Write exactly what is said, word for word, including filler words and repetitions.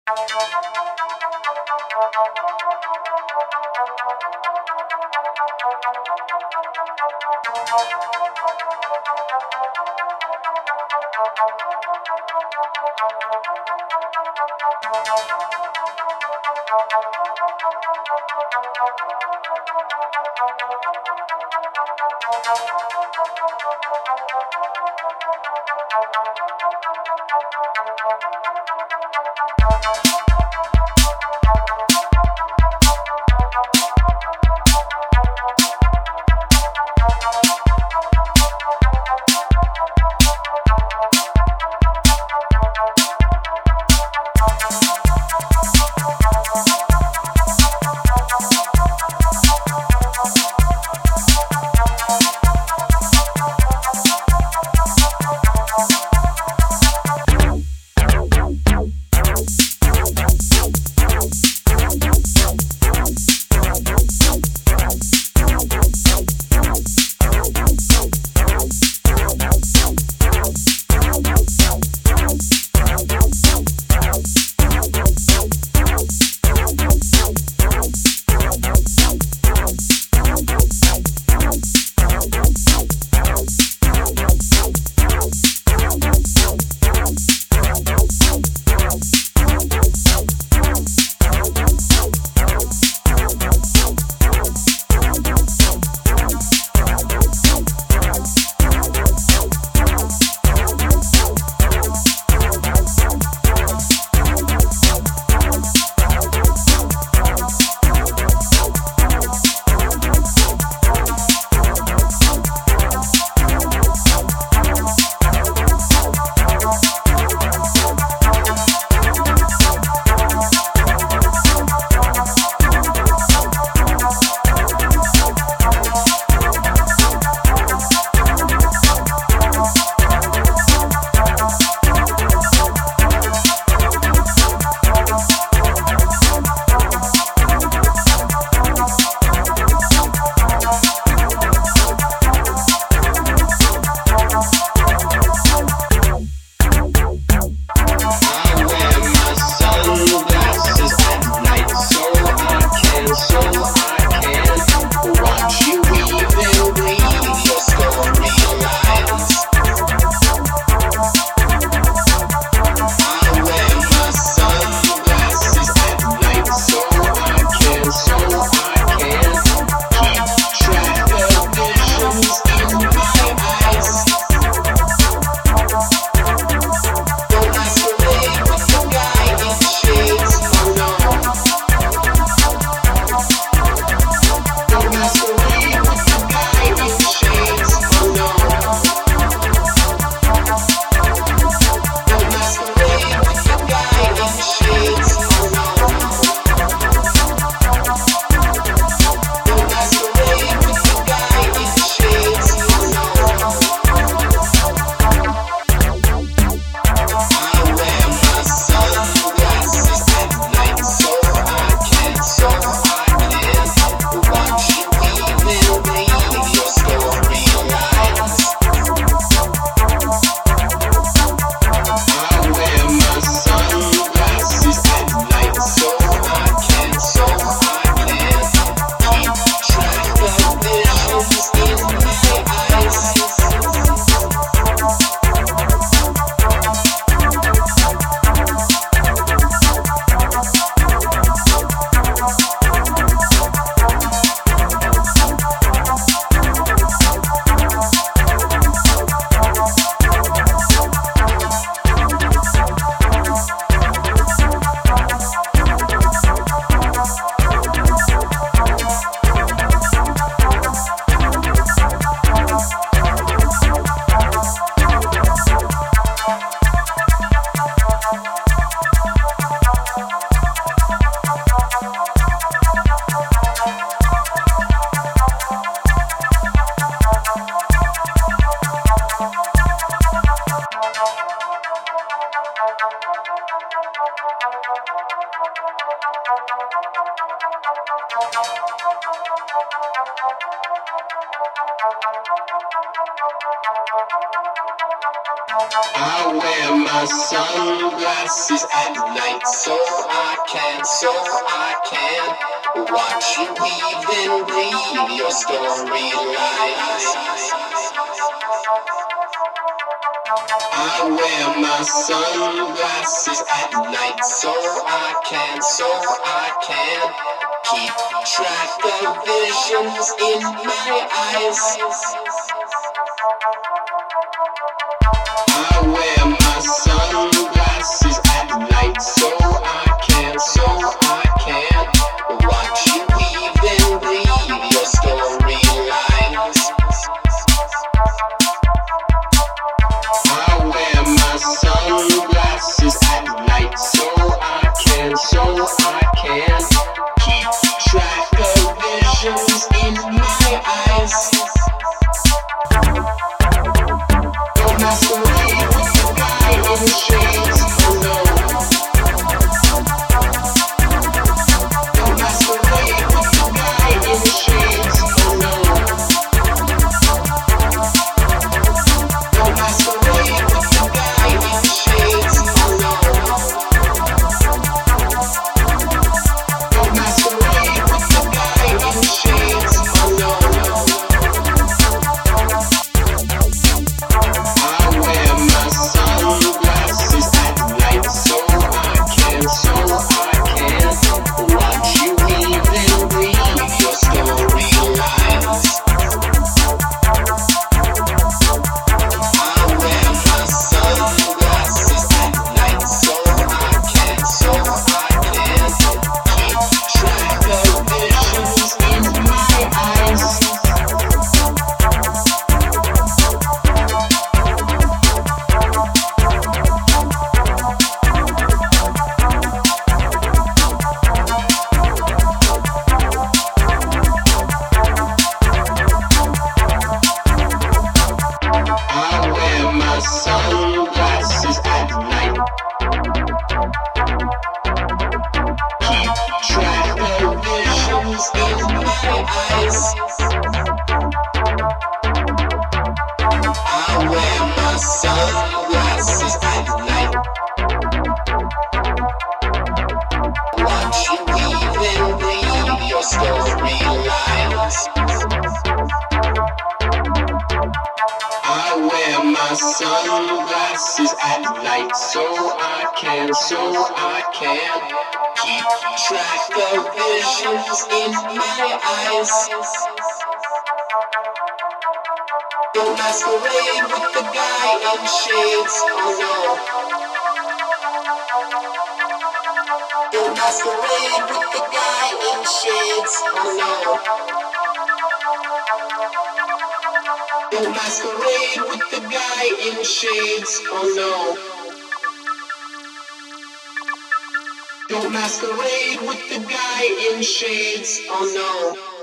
Thank I wear my sunglasses at night so I can, so I can watch you weave and breathe your storylines. I wear my sunglasses at night so I can, so I can keep track of visions in my eyes. I wear my sunglasses at night so I can, so I can watch you weave and breathe your storylines. I wear my sunglasses at night so I can, so I can keep track of visions in my eyes. Don't masquerade with the guy in shades, oh no. Don't masquerade with the guy in shades, oh no. Don't masquerade with the guy in shades, oh no. Don't masquerade with the guy in shades, oh no. I wear my sunglasses at night so I can, so I can watch you weave and breathe your storylines. I wear my sunglasses at night so I can, so I can keep track of visions in my eyes. I wear my sunglasses at night. Keep track of visions in my eyes. I wear my sunglasses at night. Watch you weave and breathe your storylines. I wear my sunglasses at night so I can, so I can keep track of visions in my eyes. Don't masquerade with the guy in shades, oh no. Don't masquerade with the guy in shades, oh no. Don't masquerade with the guy in shades, oh no. Don't masquerade with the guy in shades, oh no.